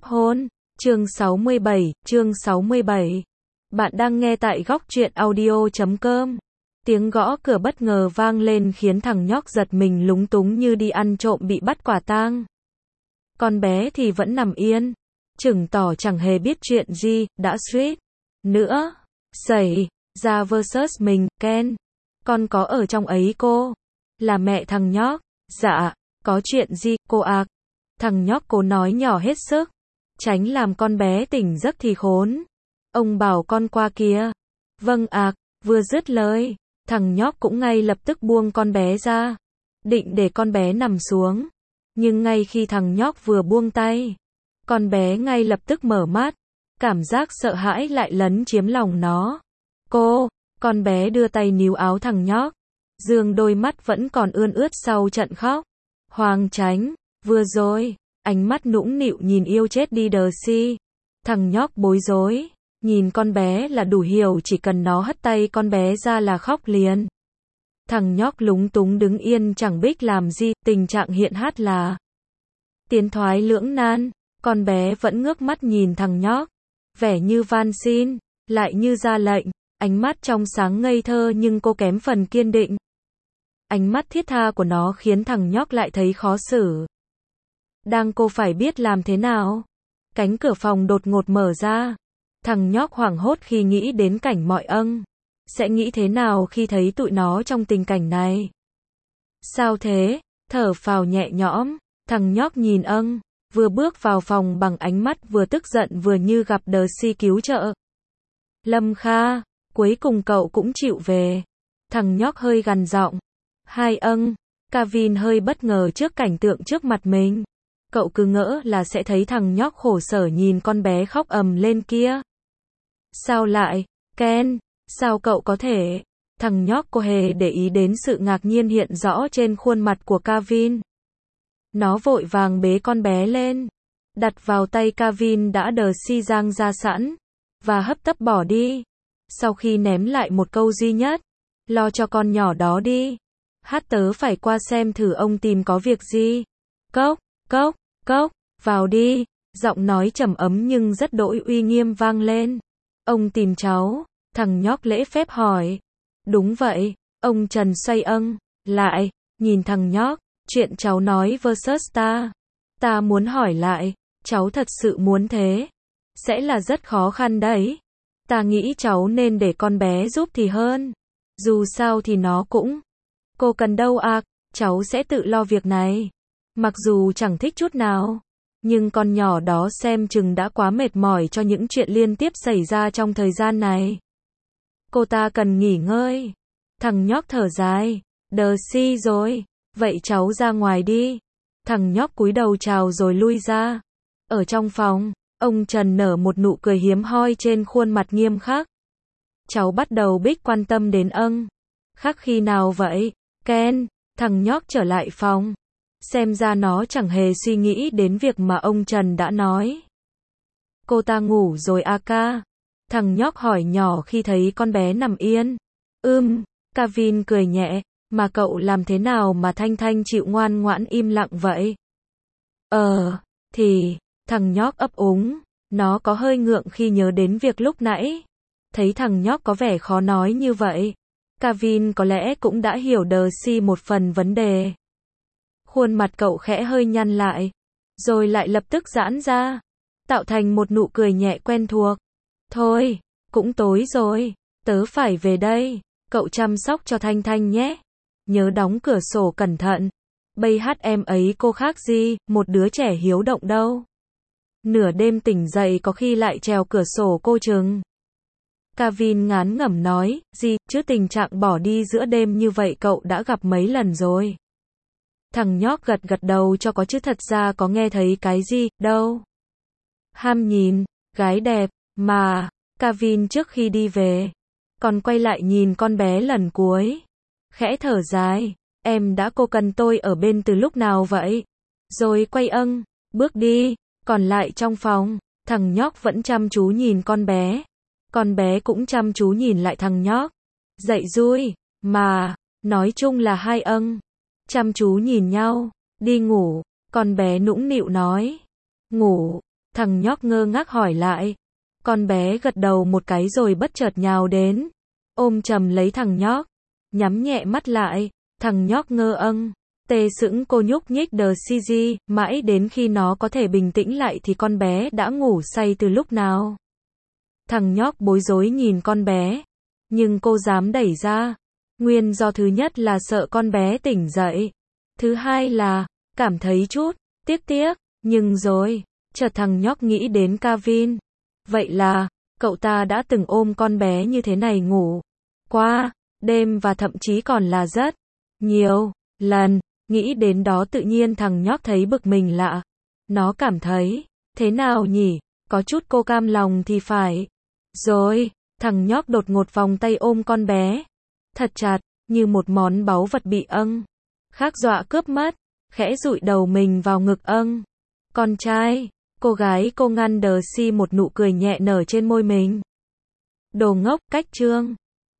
hôn. Chương 67. Bạn đang nghe tại góc truyện audio.com. Tiếng gõ cửa bất ngờ vang lên khiến thằng nhóc giật mình lúng túng như đi ăn trộm bị bắt quả tang. Con bé thì vẫn nằm yên, chừng tỏ chẳng hề biết chuyện gì đã suýt nữa xảy ra versus mình. Ken, con có ở trong ấy cô? Là mẹ thằng nhóc. Dạ, có chuyện gì cô ạ? Thằng nhóc cố nói nhỏ hết sức, tránh làm con bé tỉnh giấc thì khốn. Ông bảo con qua kia. Vâng ạ. Vừa dứt lời, thằng nhóc cũng ngay lập tức buông con bé ra, định để con bé nằm xuống. Nhưng ngay khi thằng nhóc vừa buông tay, con bé ngay lập tức mở mắt, cảm giác sợ hãi lại lấn chiếm lòng nó. Con bé đưa tay níu áo thằng nhóc, dương đôi mắt vẫn còn ươn ướt sau trận khóc. Hoàng Chánh, vừa rồi, ánh mắt nũng nịu nhìn yêu chết đi Darcy. Thằng nhóc bối rối, nhìn con bé là đủ hiểu chỉ cần nó hất tay con bé ra là khóc liền. Thằng nhóc lúng túng đứng yên chẳng biết làm gì, tình trạng hiện hát là tiến thoái lưỡng nan. Con bé vẫn ngước mắt nhìn thằng nhóc, vẻ như van xin, lại như ra lệnh, ánh mắt trong sáng ngây thơ nhưng cô kém phần kiên định. Ánh mắt thiết tha của nó khiến thằng nhóc lại thấy khó xử. Đang cô phải biết làm thế nào. Cánh cửa phòng đột ngột mở ra. Thằng nhóc hoảng hốt khi nghĩ đến cảnh mọi sẽ nghĩ thế nào khi thấy tụi nó trong tình cảnh này. Sao thế? Thở phào nhẹ nhõm, thằng nhóc nhìn vừa bước vào phòng bằng ánh mắt vừa tức giận vừa như gặp Darcy cứu trợ. Lâm Kha, cuối cùng cậu cũng chịu về. Thằng nhóc hơi gằn giọng. Hai Kevin hơi bất ngờ trước cảnh tượng trước mặt mình. Cậu cứ ngỡ là sẽ thấy thằng nhóc khổ sở nhìn con bé khóc ầm lên kia. Sao lại, Ken, sao cậu có thể? Thằng nhóc cô hề để ý đến sự ngạc nhiên hiện rõ trên khuôn mặt của Kevin. Nó vội vàng bế con bé lên, đặt vào tay Kevin đã Darcy giang ra sẵn, và hấp tấp bỏ đi. Sau khi ném lại một câu duy nhất, lo cho con nhỏ đó đi. Tớ phải qua xem thử ông tìm có việc gì. Cốc, vào đi. Giọng nói trầm ấm nhưng rất đỗi uy nghiêm vang lên. Ông tìm cháu? Thằng nhóc lễ phép hỏi. Đúng vậy. Ông Trần xoay lại, nhìn thằng nhóc. Chuyện cháu nói versus ta muốn hỏi lại, cháu thật sự muốn thế? Sẽ là rất khó khăn đấy. Ta nghĩ cháu nên để con bé giúp thì hơn. Dù sao thì nó cũng. Cô cần đâu ạ, cháu sẽ tự lo việc này. Mặc dù chẳng thích chút nào, nhưng con nhỏ đó xem chừng đã quá mệt mỏi cho những chuyện liên tiếp xảy ra trong thời gian này. Cô ta cần nghỉ ngơi. Thằng nhóc thở dài. Darcy rồi, vậy cháu ra ngoài đi. Thằng nhóc cúi đầu chào rồi lui ra. Ở trong phòng, ông Trần nở một nụ cười hiếm hoi trên khuôn mặt nghiêm khắc. Cháu bắt đầu biết quan tâm đến khác khi nào vậy, Ken? Thằng nhóc trở lại phòng. Xem ra nó chẳng hề suy nghĩ đến việc mà ông Trần đã nói. Cô ta ngủ rồi à ca? Thằng nhóc hỏi nhỏ khi thấy con bé nằm yên. Kevin cười nhẹ. Mà cậu làm thế nào mà Thanh Thanh chịu ngoan ngoãn im lặng vậy? Thằng nhóc ấp úng. Nó có hơi ngượng khi nhớ đến việc lúc nãy. Thấy thằng nhóc có vẻ khó nói như vậy, Kevin có lẽ cũng đã hiểu Darcy một phần vấn đề. Khuôn mặt cậu khẽ hơi nhăn lại, rồi lại lập tức giãn ra, tạo thành một nụ cười nhẹ quen thuộc. Thôi, cũng tối rồi, tớ phải về đây, cậu chăm sóc cho Thanh Thanh nhé. Nhớ đóng cửa sổ cẩn thận. Bây em ấy cô khác gì, một đứa trẻ hiếu động đâu. Nửa đêm tỉnh dậy có khi lại trèo cửa sổ cô chừng. Kevin ngán ngẩm nói, gì, chứ tình trạng bỏ đi giữa đêm như vậy cậu đã gặp mấy lần rồi. Thằng nhóc gật đầu cho có chứ thật ra có nghe thấy cái gì, đâu. Ham nhìn, gái đẹp, mà, Kevin trước khi đi về, còn quay lại nhìn con bé lần cuối. Khẽ thở dài, em đã cô cần tôi ở bên từ lúc nào vậy? Rồi quay bước đi, còn lại trong phòng, thằng nhóc vẫn chăm chú nhìn con bé. Con bé cũng chăm chú nhìn lại thằng nhóc. Dậy rồi, mà, nói chung là hai chăm chú nhìn nhau. Đi ngủ, con bé nũng nịu nói. Ngủ, Thằng nhóc ngơ ngác hỏi lại. Con bé gật đầu một cái rồi bất chợt nhào đến, ôm chầm lấy thằng nhóc, nhắm nhẹ mắt lại. Thằng nhóc ngơ âng, tê sững cô nhúc nhích đờ CG, mãi đến khi nó có thể bình tĩnh lại thì con bé đã ngủ say từ lúc nào. Thằng nhóc bối rối nhìn con bé, nhưng cô dám đẩy ra. Nguyên do thứ nhất là sợ con bé tỉnh dậy. Thứ hai là, cảm thấy chút tiếc, nhưng rồi, chợt thằng nhóc nghĩ đến Kevin. Vậy là, cậu ta đã từng ôm con bé như thế này ngủ qua đêm và thậm chí còn là rất nhiều lần. Nghĩ đến đó tự nhiên thằng nhóc thấy bực mình lạ. Nó cảm thấy, thế nào nhỉ, có chút cô cam lòng thì phải. Rồi, thằng nhóc đột ngột vòng tay ôm con bé thật chặt, như một món báu vật bị khác dọa cướp mất, khẽ dụi đầu mình vào ngực con trai. Cô gái cô ngăn đờ si một nụ cười nhẹ nở trên môi mình. Đồ ngốc, cách chương